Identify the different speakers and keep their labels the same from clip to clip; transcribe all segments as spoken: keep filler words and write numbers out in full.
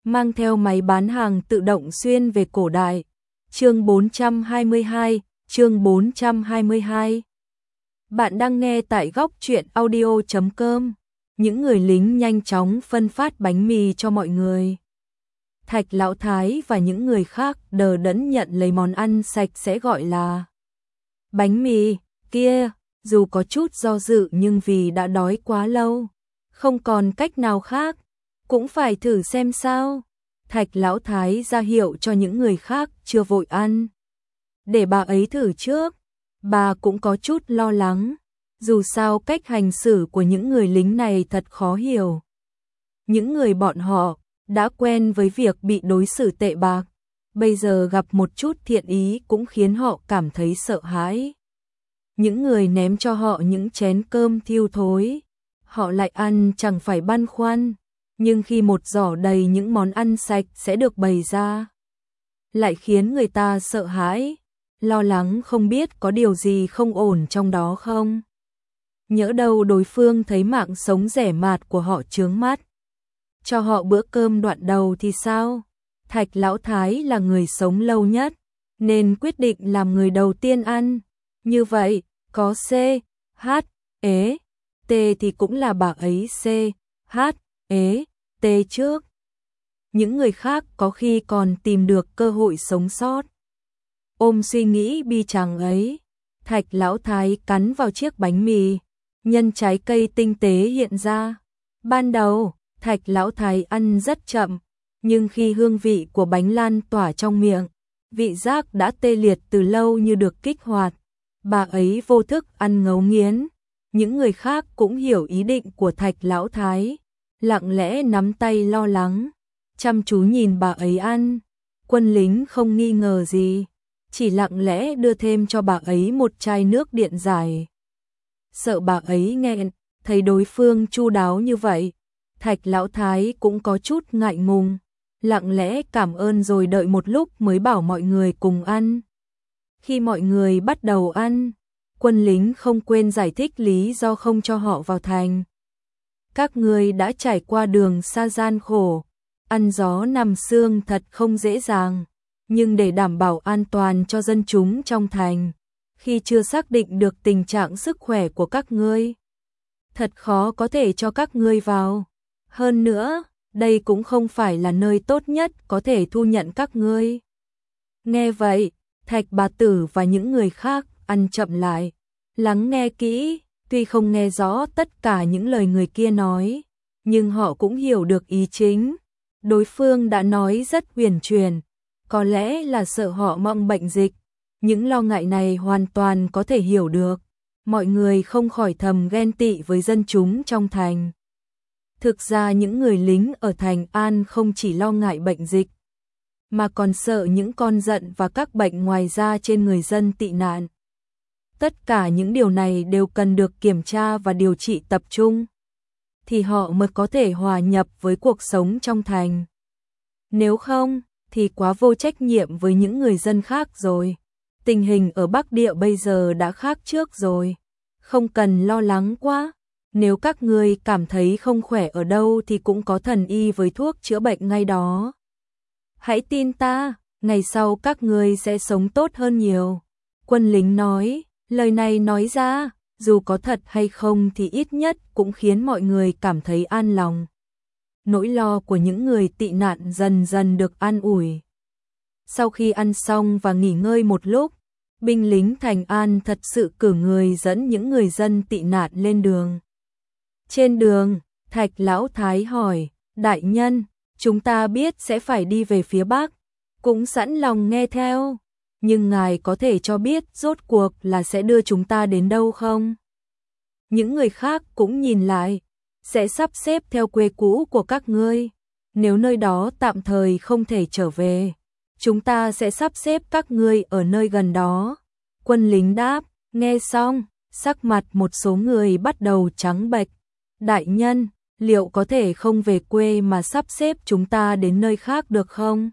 Speaker 1: mang theo máy bán hàng tự động xuyên về cổ đại. Chương bốn trăm hai mươi hai, chương bốn trăm hai mươi hai. Bạn đang nghe tại góc truyện audio chấm com. Những người lính nhanh chóng phân phát bánh mì cho mọi người. Thạch Lão Thái và những người khác đờ đẫn nhận lấy món ăn sạch sẽ gọi là bánh mì kia, dù có chút do dự nhưng vì đã đói quá lâu, không còn cách nào khác, cũng phải thử xem sao. Thạch Lão Thái ra hiệu cho những người khác chưa vội ăn, để bà ấy thử trước. Bà cũng có chút lo lắng, dù sao cách hành xử của những người lính này thật khó hiểu. Những người bọn họ đã quen với việc bị đối xử tệ bạc, bây giờ gặp một chút thiện ý cũng khiến họ cảm thấy sợ hãi. Những người ném cho họ những chén cơm thiêu thối, họ lại ăn chẳng phải băn khoăn, nhưng khi một giỏ đầy những món ăn sạch sẽ được bày ra, lại khiến người ta sợ hãi, lo lắng không biết có điều gì không ổn trong đó không. Nhỡ đâu đối phương thấy mạng sống rẻ mạt của họ chướng mắt, cho họ bữa cơm đoạn đầu thì sao? Thạch Lão Thái là người sống lâu nhất, nên quyết định làm người đầu tiên ăn. Như vậy, có C, H, E, T thì cũng là bà ấy C, H, E, T trước. Những người khác có khi còn tìm được cơ hội sống sót. Ôm suy nghĩ bi tráng ấy, Thạch Lão Thái cắn vào chiếc bánh mì, nhân trái cây tinh tế hiện ra. Ban đầu, Thạch Lão Thái ăn rất chậm, nhưng khi hương vị của bánh lan tỏa trong miệng, vị giác đã tê liệt từ lâu như được kích hoạt. Bà ấy vô thức ăn ngấu nghiến. Những người khác cũng hiểu ý định của Thạch Lão Thái, lặng lẽ nắm tay lo lắng, chăm chú nhìn bà ấy ăn. Quân lính không nghi ngờ gì, chỉ lặng lẽ đưa thêm cho bà ấy một chai nước điện giải. Sợ bà ấy nghẹn, thấy đối phương chu đáo như vậy, Thạch Lão Thái cũng có chút ngại ngùng, lặng lẽ cảm ơn rồi đợi một lúc mới bảo mọi người cùng ăn. Khi mọi người bắt đầu ăn, quân lính không quên giải thích lý do không cho họ vào thành. Các ngươi đã trải qua đường xa gian khổ, ăn gió nằm sương thật không dễ dàng, nhưng để đảm bảo an toàn cho dân chúng trong thành, khi chưa xác định được tình trạng sức khỏe của các ngươi, thật khó có thể cho các ngươi vào. Hơn nữa, đây cũng không phải là nơi tốt nhất có thể thu nhận các ngươi. Nghe vậy, Thạch Bà Tử và những người khác ăn chậm lại, lắng nghe kỹ, tuy không nghe rõ tất cả những lời người kia nói, nhưng họ cũng hiểu được ý chính. Đối phương đã nói rất huyền truyền, có lẽ là sợ họ mong bệnh dịch. Những lo ngại này hoàn toàn có thể hiểu được, mọi người không khỏi thầm ghen tị với dân chúng trong thành. Thực ra những người lính ở thành An không chỉ lo ngại bệnh dịch, mà còn sợ những con giận và các bệnh ngoài da trên người dân tị nạn. Tất cả những điều này đều cần được kiểm tra và điều trị tập trung, thì họ mới có thể hòa nhập với cuộc sống trong thành. Nếu không, thì quá vô trách nhiệm với những người dân khác rồi. Tình hình ở Bắc Địa bây giờ đã khác trước rồi, không cần lo lắng quá. Nếu các ngươi cảm thấy không khỏe ở đâu thì cũng có thần y với thuốc chữa bệnh ngay đó. Hãy tin ta, ngày sau các ngươi sẽ sống tốt hơn nhiều. Quân lính nói, lời này nói ra, dù có thật hay không thì ít nhất cũng khiến mọi người cảm thấy an lòng. Nỗi lo của những người tị nạn dần dần được an ủi. Sau khi ăn xong và nghỉ ngơi một lúc, binh lính thành An thật sự cử người dẫn những người dân tị nạn lên đường. Trên đường, Thạch Lão Thái hỏi, đại nhân, chúng ta biết sẽ phải đi về phía Bắc, cũng sẵn lòng nghe theo, nhưng ngài có thể cho biết rốt cuộc là sẽ đưa chúng ta đến đâu không? Những người khác cũng nhìn lại, sẽ sắp xếp theo quê cũ của các ngươi, nếu nơi đó tạm thời không thể trở về, chúng ta sẽ sắp xếp các ngươi ở nơi gần đó. Quân lính đáp, nghe xong, sắc mặt một số người bắt đầu trắng bệch. Đại nhân, liệu có thể không về quê mà sắp xếp chúng ta đến nơi khác được không?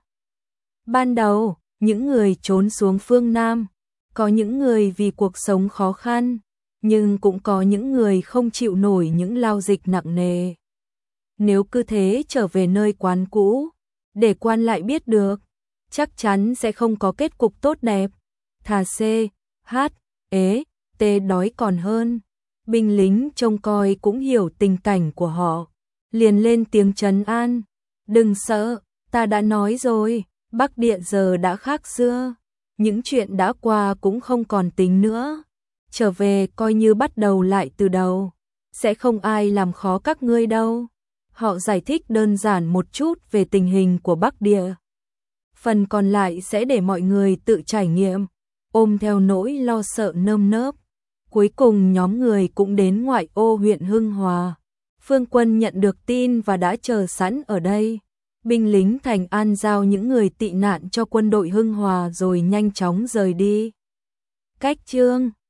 Speaker 1: Ban đầu, những người trốn xuống phương Nam, có những người vì cuộc sống khó khăn, nhưng cũng có những người không chịu nổi những lao dịch nặng nề. Nếu cứ thế trở về nơi quán cũ, để quan lại biết được, chắc chắn sẽ không có kết cục tốt đẹp. Thà C, H, ế, T đói còn hơn. Binh lính trông coi cũng hiểu tình cảnh của họ, liền lên tiếng trấn an. Đừng sợ, ta đã nói rồi, Bắc Địa giờ đã khác xưa. Những chuyện đã qua cũng không còn tính nữa. Trở về coi như bắt đầu lại từ đầu. Sẽ không ai làm khó các ngươi đâu. Họ giải thích đơn giản một chút về tình hình của Bắc Địa. Phần còn lại sẽ để mọi người tự trải nghiệm, ôm theo nỗi lo sợ nơm nớp. Cuối cùng nhóm người cũng đến ngoại ô huyện Hưng Hòa. Phương Quân nhận được tin và đã chờ sẵn ở đây. Binh lính Thành An giao những người tị nạn cho quân đội Hưng Hòa rồi nhanh chóng rời đi. Cách chương